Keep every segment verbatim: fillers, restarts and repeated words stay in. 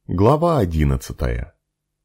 Глава одиннадцатая.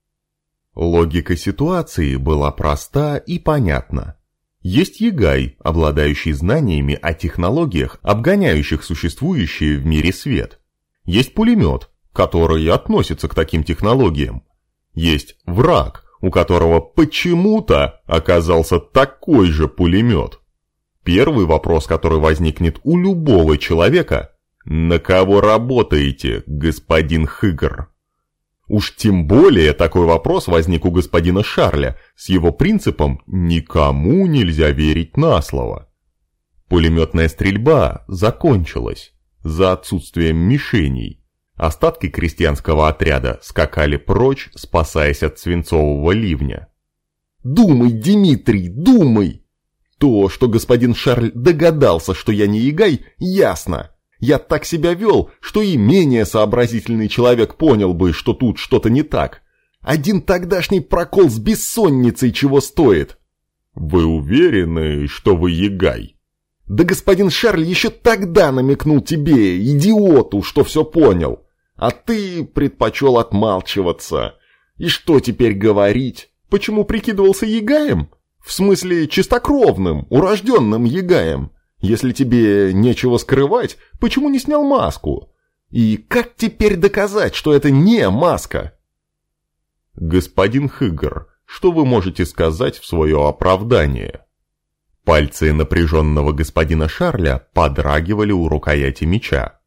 Логика ситуации была проста и понятна. Есть егай, обладающий знаниями о технологиях, обгоняющих существующие в мире свет. Есть пулемет, который относится к таким технологиям. Есть враг, у которого почему-то оказался такой же пулемет. Первый вопрос, который возникнет у любого человека: на кого работаете, господин Хыгр? Уж тем более такой вопрос возник у господина Шарля с его принципом «никому нельзя верить на слово». Пулеметная стрельба закончилась за отсутствием мишеней. Остатки крестьянского отряда скакали прочь, спасаясь от свинцового ливня. «Думай, Дмитрий, думай! То, что господин Шарль догадался, что я не егай, ясно. Я так себя вел, что и менее сообразительный человек понял бы, что тут что-то не так. Один тогдашний прокол с бессонницей чего стоит». «Вы уверены, что вы егай?» «Да господин Шарль еще тогда намекнул тебе, идиоту, что все понял. А ты предпочел отмалчиваться. И что теперь говорить? Почему прикидывался егаем? В смысле чистокровным, урожденным егаем? Если тебе нечего скрывать, почему не снял маску? И как теперь доказать, что это не маска?» «Господин Хыгр, что вы можете сказать в свое оправдание?» Пальцы напряженного господина Шарля подрагивали у рукояти меча.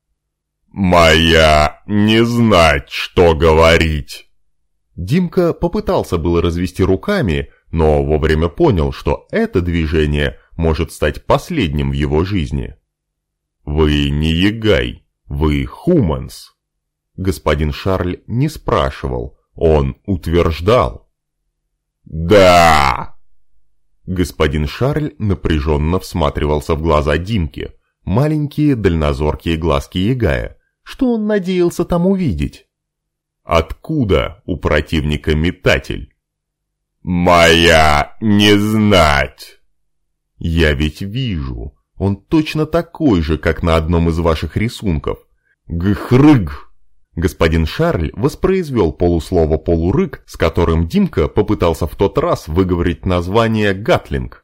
«Моя не знать, что говорить!» Димка попытался было развести руками, но вовремя понял, что это движение может стать последним в его жизни. «Вы не егай, вы хуманс». Господин Шарль не спрашивал, он утверждал. «Да!» Господин Шарль напряженно всматривался в глаза Димки, маленькие дальнозоркие глазки егая. Что он надеялся там увидеть? «Откуда у противника метатель?» «Моя не знать!» «Я ведь вижу, он точно такой же, как на одном из ваших рисунков. Гхрыг!» Господин Шарль воспроизвел полуслово-полурык, с которым Димка попытался в тот раз выговорить название «Гатлинг».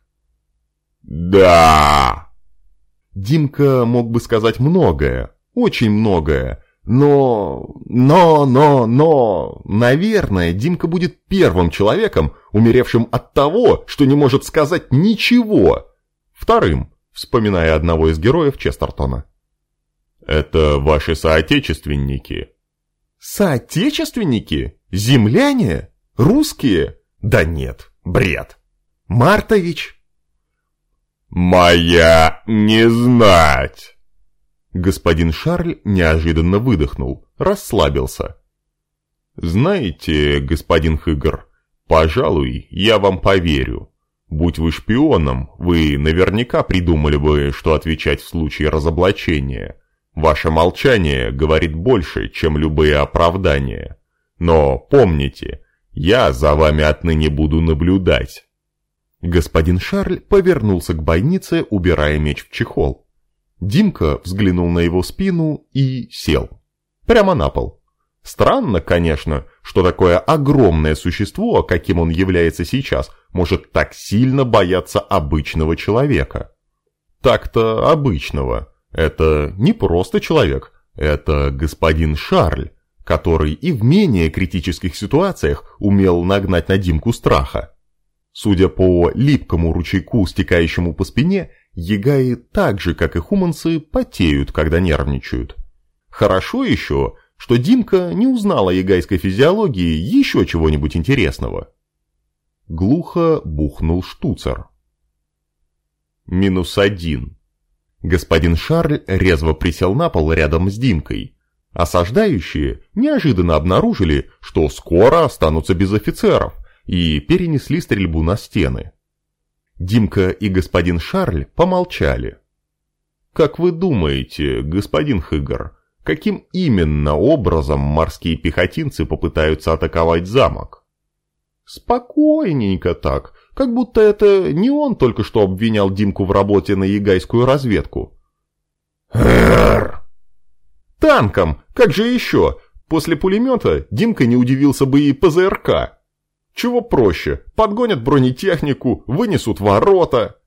«Да!» Димка мог бы сказать многое, очень многое, но... но, но, но... Наверное, Димка будет первым человеком, умеревшим от того, что не может сказать ничего. Вторым, вспоминая одного из героев Честертона. «Это ваши соотечественники?» «Соотечественники? Земляне? Русские? Да нет, бред. Мартович?» «Моя не знать!» Господин Шарль неожиданно выдохнул, расслабился. «Знаете, господин Хыгр, пожалуй, я вам поверю. Будь вы шпионом, вы наверняка придумали бы, что отвечать в случае разоблачения. Ваше молчание говорит больше, чем любые оправдания. Но помните, я за вами отныне буду наблюдать». Господин Шарль повернулся к бойнице, убирая меч в чехол. Димка взглянул на его спину и сел. Прямо на пол. Странно, конечно, что такое огромное существо, каким он является сейчас, может так сильно бояться обычного человека. Так-то обычного. Это не просто человек, это господин Шарль, который и в менее критических ситуациях умел нагнать на Димку страха. Судя по липкому ручейку, стекающему по спине, егаи так же, как и хуманцы, потеют, когда нервничают. Хорошо еще, что Димка не узнал о егайской физиологии еще чего-нибудь интересного. Глухо бухнул штуцер. Минус один. Господин Шарль резво присел на пол рядом с Димкой. Осаждающие неожиданно обнаружили, что скоро останутся без офицеров, и перенесли стрельбу на стены. Димка и господин Шарль помолчали. «Как вы думаете, господин Хыгр, каким именно образом морские пехотинцы попытаются атаковать замок?» Спокойненько так, как будто это не он только что обвинял Димку в работе на егайскую разведку. «Танком, как же еще? После пулемета Димка не удивился бы и ПЗРК. Чего проще, подгонят бронетехнику, вынесут ворота.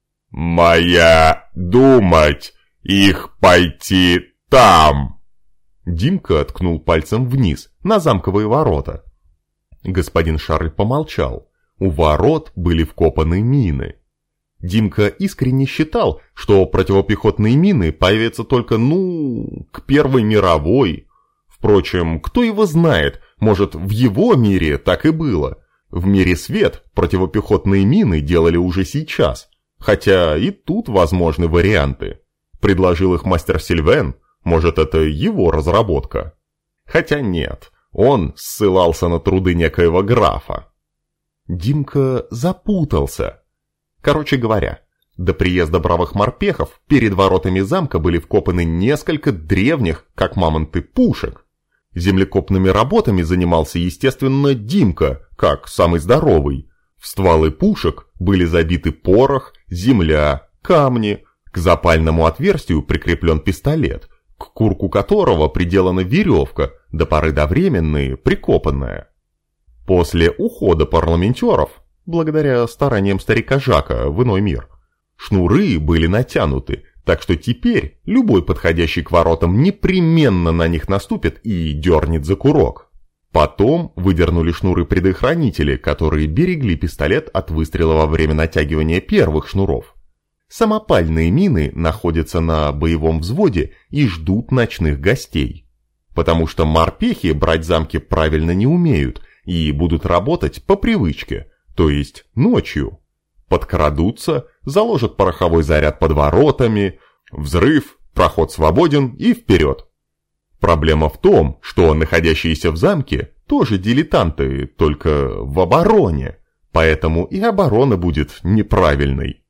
«Моя думать, их пойти там!» Димка ткнул пальцем вниз, на замковые ворота. Господин Шарль помолчал. У ворот были вкопаны мины. Димка искренне считал, что противопехотные мины появятся только, ну, к Первой мировой. Впрочем, кто его знает, может, в его мире так и было. В мире свет противопехотные мины делали уже сейчас, хотя и тут возможны варианты. Предложил их мастер Сильвен, может, это его разработка. Хотя нет, он ссылался на труды некоего графа. Димка запутался. Короче говоря, до приезда бравых морпехов перед воротами замка были вкопаны несколько древних, как мамонты, пушек. Землекопными работами занимался, естественно, Димка, как самый здоровый. В стволы пушек были забиты порох, земля, камни. К запальному отверстию прикреплен пистолет, к курку которого приделана веревка, до поры до времени прикопанная. После ухода парламентеров, благодаря стараниям старика Жака в иной мир, шнуры были натянуты, так что теперь любой подходящий к воротам непременно на них наступит и дернет за курок. Потом выдернули шнуры-предохранители, которые берегли пистолет от выстрела во время натягивания первых шнуров. Самопальные мины находятся на боевом взводе и ждут ночных гостей. Потому что морпехи брать замки правильно не умеют и будут работать по привычке, то есть ночью. Подкрадутся, заложат пороховой заряд под воротами, взрыв, проход свободен и вперед. Проблема в том, что находящиеся в замке тоже дилетанты, только в обороне, поэтому и оборона будет неправильной.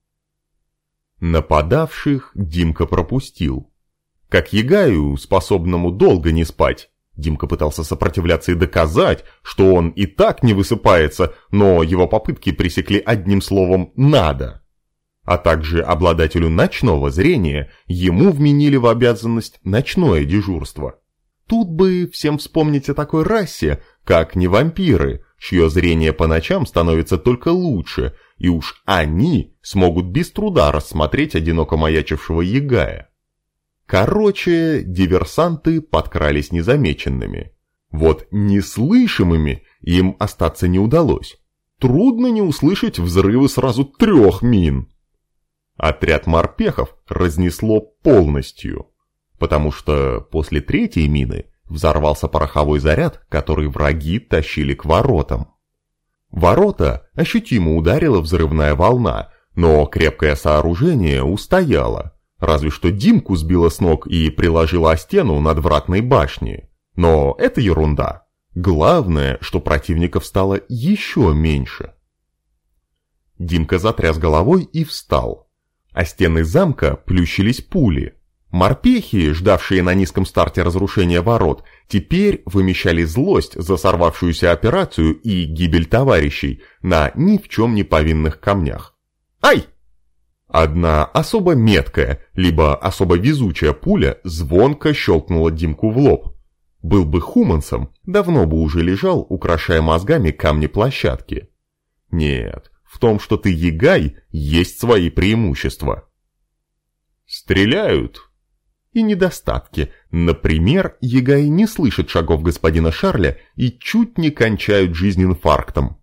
Нападавших Димка пропустил. Как ягаю, способному долго не спать, Димка пытался сопротивляться и доказать, что он и так не высыпается, но его попытки пресекли одним словом «надо». А также обладателю ночного зрения ему вменили в обязанность ночное дежурство. Тут бы всем вспомнить о такой расе, как не вампиры, чье зрение по ночам становится только лучше, и уж они смогут без труда рассмотреть одиноко маячившего ягая. Короче, диверсанты подкрались незамеченными. Вот неслышимыми им остаться не удалось. Трудно не услышать взрывы сразу трех мин. Отряд морпехов разнесло полностью, потому что после третьей мины взорвался пороховой заряд, который враги тащили к воротам. Ворота ощутимо ударила взрывная волна, но крепкое сооружение устояло. Разве что Димку сбило с ног и приложило о стену надвратной башни. Но это ерунда. Главное, что противников стало еще меньше. Димка затряс головой и встал. А стены замка плющились пули. Морпехи, ждавшие на низком старте разрушения ворот, теперь вымещали злость за сорвавшуюся операцию и гибель товарищей на ни в чем не повинных камнях. Ай! Одна особо меткая, либо особо везучая пуля звонко щелкнула Димку в лоб. Был бы хумансом, давно бы уже лежал, украшая мозгами камни площадки. Нет, в том, что ты ягай, есть свои преимущества. Стреляют. И недостатки. Например, ягаи не слышат шагов господина Шарля и чуть не кончают жизнь инфарктом.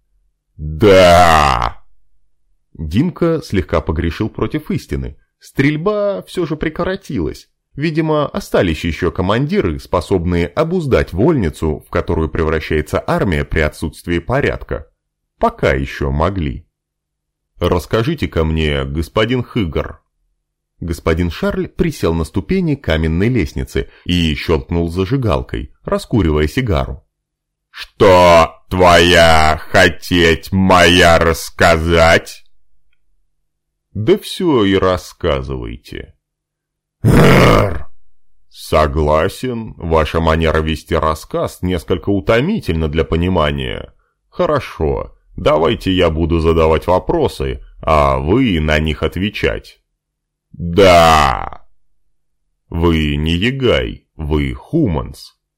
Да! Димка слегка погрешил против истины. Стрельба все же прекратилась. Видимо, остались еще командиры, способные обуздать вольницу, в которую превращается армия при отсутствии порядка. Пока еще могли. «Расскажите-ка мне, господин Хыгар». Господин Шарль присел на ступени каменной лестницы и щелкнул зажигалкой, раскуривая сигару. «Что твоя хотеть моя рассказать?» «Да все и рассказывайте». «Грррр!» «Согласен, ваша манера вести рассказ несколько утомительна для понимания. Хорошо, давайте я буду задавать вопросы, а вы на них отвечать». «Да!» «Вы не ягай, вы хуманс.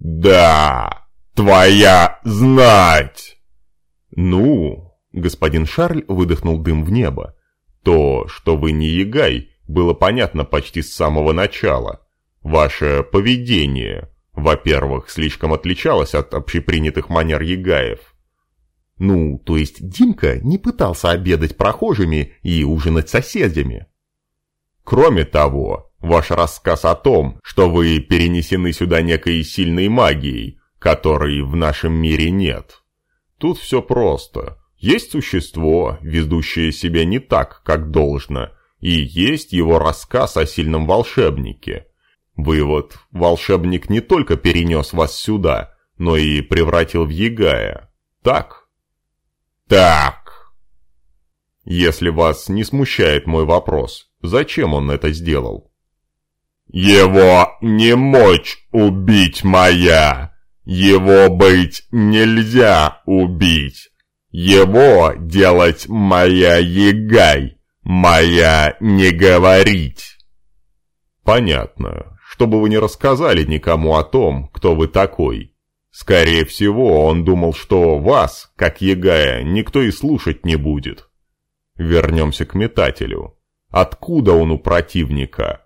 Да, твоя знать. Ну, господин Шарль выдохнул дым в небо. То, что вы не ягай, было понятно почти с самого начала. Ваше поведение, во-первых, слишком отличалось от общепринятых манер ягаев. Ну, то есть Димка не пытался обедать прохожими и ужинать с соседями. Кроме того, ваш рассказ о том, что вы перенесены сюда некой сильной магией, которой в нашем мире нет. Тут все просто. Есть существо, ведущее себя не так, как должно, и есть его рассказ о сильном волшебнике. Вывод: волшебник не только перенес вас сюда, но и превратил в ягая. Так? Так. Если вас не смущает мой вопрос, зачем он это сделал? Его не мочь убить моя. Его быть нельзя убить. Его делать моя ягай, моя не говорить. Понятно, чтобы вы не рассказали никому о том, кто вы такой. Скорее всего, он думал, что вас, как ягая, никто и слушать не будет. Вернемся к метателю. Откуда он у противника?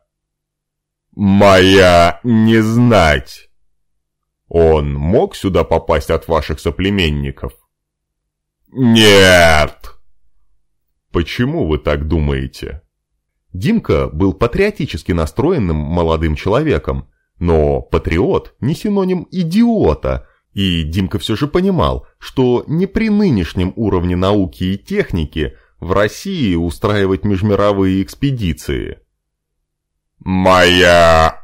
Моя не знать. Он мог сюда попасть от ваших соплеменников? Нет. Почему вы так думаете? Димка был патриотически настроенным молодым человеком, но патриот не синоним идиота, и Димка все же понимал, что не при нынешнем уровне науки и техники в России устраивать межмировые экспедиции. Моя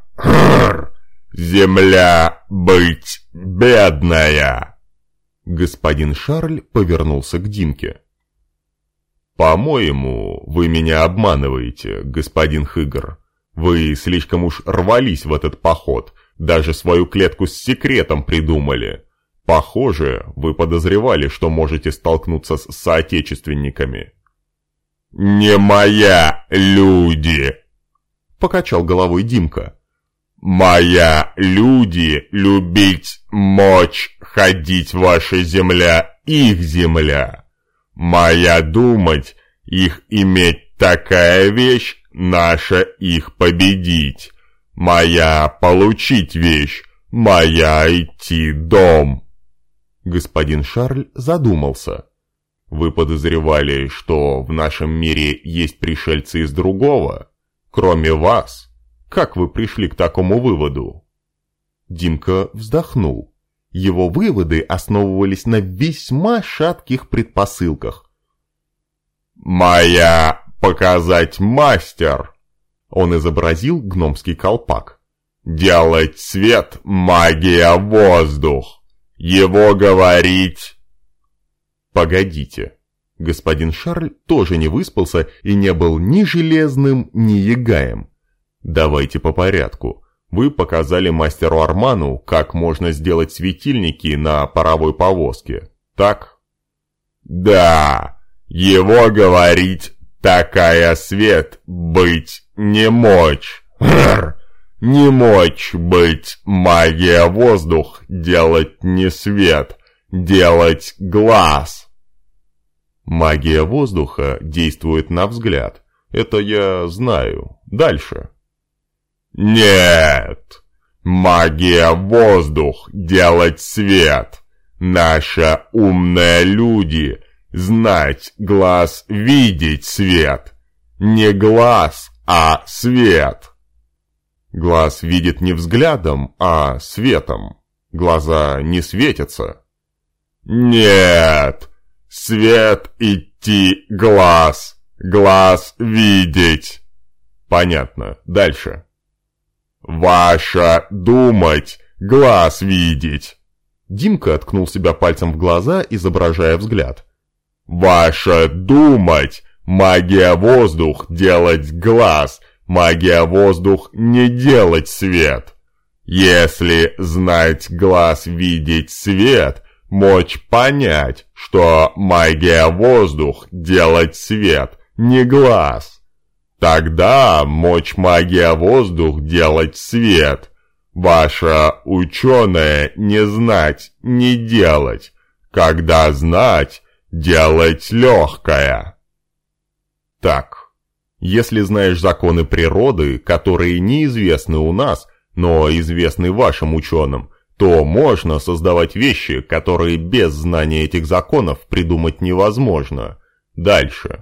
земля быть бедная. Господин Шарль повернулся к Димке. «По-моему, вы меня обманываете, господин Хыгр. Вы слишком уж рвались в этот поход, даже свою клетку с секретом придумали. Похоже, вы подозревали, что можете столкнуться с соотечественниками». «Не моя люди!» — покачал головой Димка. «Моя люди любить мочь ходить ваша земля, их земля. Моя думать, их иметь такая вещь, наша их победить. Моя получить вещь, моя идти дом». Господин Шарль задумался. «Вы подозревали, что в нашем мире есть пришельцы из другого? Кроме вас? Как вы пришли к такому выводу?» Димка вздохнул. Его выводы основывались на весьма шатких предпосылках. «Моя показать мастер!» Он изобразил гномский колпак. «Делать свет, магия, воздух! Его говорить...» «Погодите». Господин Шарль тоже не выспался и не был ни железным, ни ягаем. Давайте по порядку. Вы показали мастеру Арману, как можно сделать светильники на паровой повозке, так? Да, его говорить такая свет быть не мочь. Хр, не мочь быть магия воздух, делать не свет, делать глаз. Магия воздуха действует на взгляд. Это я знаю. Дальше. Нет. Магия воздух делать свет. Наша умные люди знать глаз видеть свет. Не глаз, а свет. Глаз видит не взглядом, а светом. Глаза не светятся. Нет. Свет идти глаз, глаз видеть. Понятно. Дальше. Ваша думать, глаз видеть. Димка ткнул себя пальцем в глаза, изображая взгляд. Ваша думать, магия воздух делать глаз, магия воздух не делать свет. Если знать глаз видеть свет, мочь понять, что магия воздух делать свет, не глаз. Тогда мочь магия воздух делать свет. Ваше ученое не знать, не делать, когда знать, делать легкое. Так, если знаешь законы природы, которые неизвестны у нас, но известны вашим ученым, то можно создавать вещи, которые без знания этих законов придумать невозможно. Дальше.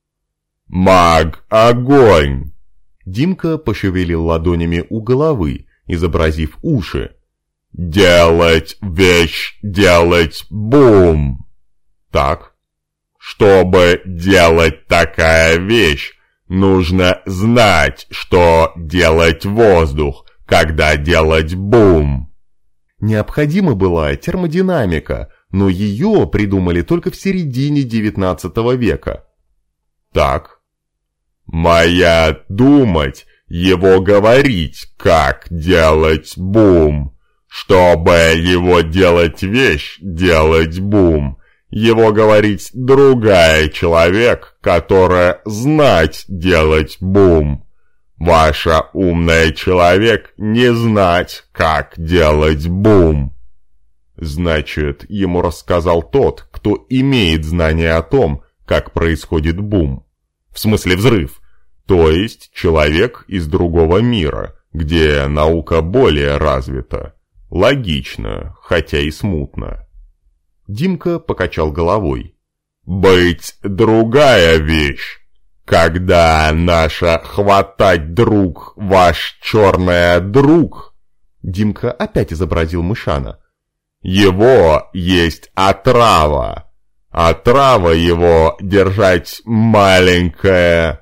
Маг-огонь. Димка пошевелил ладонями у головы, изобразив уши. Делать вещь, делать бум. Так. Чтобы делать такая вещь, нужно знать, что делать воздух, когда делать бум. Необходима была термодинамика, но ее придумали только в середине девятнадцатого века. Так. Моя думать, его говорить, как делать бум. Чтобы его делать вещь, делать бум. Его говорить другая человек, которая знать делать бум. Ваша умная человек не знать, как делать бум. Значит, ему рассказал тот, кто имеет знание о том, как происходит бум. В смысле взрыв. То есть человек из другого мира, где наука более развита. Логично, хотя и смутно. Димка покачал головой. Быть другая вещь. Когда наша хватать друг ваш черная друг. Димка опять изобразил мышана. Его есть отрава. Отрава его держать маленькая.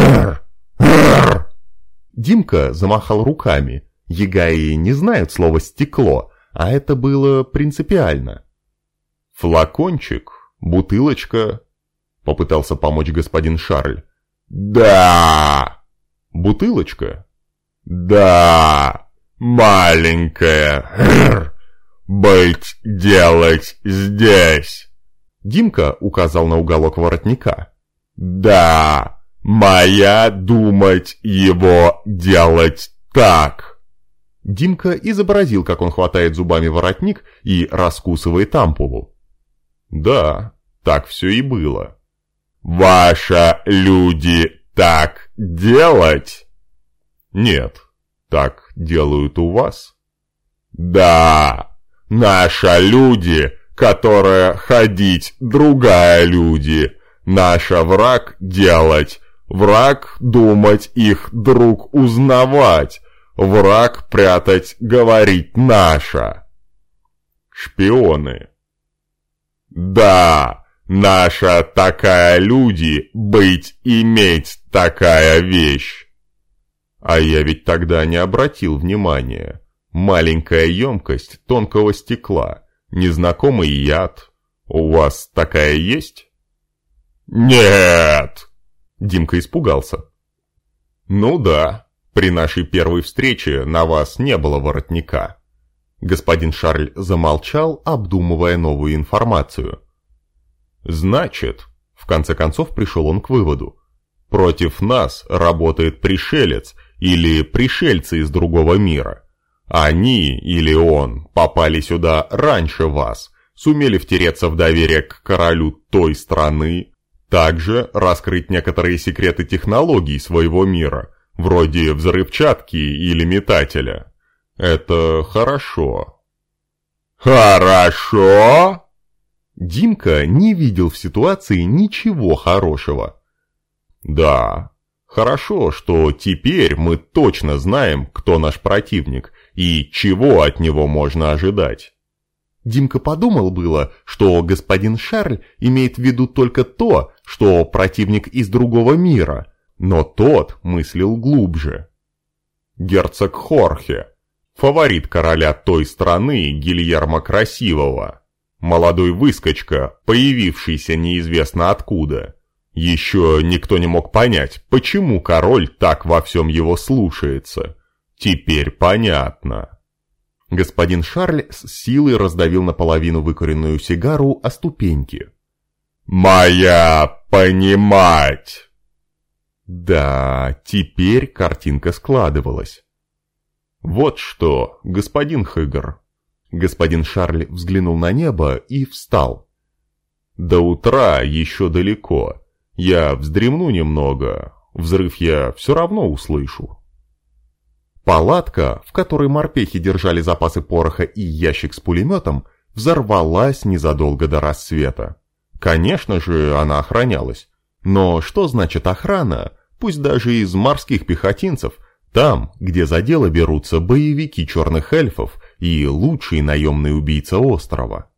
Димка замахал руками. Ягаи не знают слова «стекло», а это было принципиально. «Флакончик, бутылочка», — попытался помочь господин Шарль. «Да!» «Бутылочка?» «Да! Маленькая! Быть делать здесь!» Димка указал на уголок воротника. «Да! Моя думать его делать так!» Димка изобразил, как он хватает зубами воротник и раскусывает ампулу. Да, так все и было. «Ваши люди так делать?» «Нет, так делают у вас». «Да, наши люди, которые ходить другая люди, наша враг делать, враг думать их друг узнавать, враг прятать говорить наша». «Шпионы». «Да, наша такая люди быть иметь такая вещь». А я ведь тогда не обратил внимания. Маленькая емкость тонкого стекла, незнакомый яд. У вас такая есть? «Нет!» Димка испугался. «Ну да, при нашей первой встрече на вас не было воротника». Господин Шарль замолчал, обдумывая новую информацию. «Значит», в конце концов пришел он к выводу, «против нас работает пришелец или пришельцы из другого мира. Они или он попали сюда раньше вас, сумели втереться в доверие к королю той страны, также раскрыть некоторые секреты технологий своего мира, вроде взрывчатки или метателя. Это хорошо». «Хорошо?» Димка не видел в ситуации ничего хорошего. «Да, хорошо, что теперь мы точно знаем, кто наш противник и чего от него можно ожидать». Димка подумал было, что господин Шарль имеет в виду только то, что противник из другого мира, но тот мыслил глубже. Герцог Хорхе, фаворит короля той страны Гильермо Красивого, молодой выскочка, появившийся неизвестно откуда. Еще никто не мог понять, почему король так во всем его слушается. Теперь понятно. Господин Шарль с силой раздавил наполовину выкуренную сигару о ступеньки. «Моя понимать!» Да, теперь картинка складывалась. Вот что, господин Хыгр. Господин Шарль взглянул на небо и встал. До утра еще далеко. Я вздремну немного. Взрыв я все равно услышу. Палатка, в которой морпехи держали запасы пороха и ящик с пулеметом, взорвалась незадолго до рассвета. Конечно же, она охранялась. Но что значит охрана, пусть даже из морских пехотинцев, там, где за дело берутся боевики черных эльфов и лучший наемный убийца острова?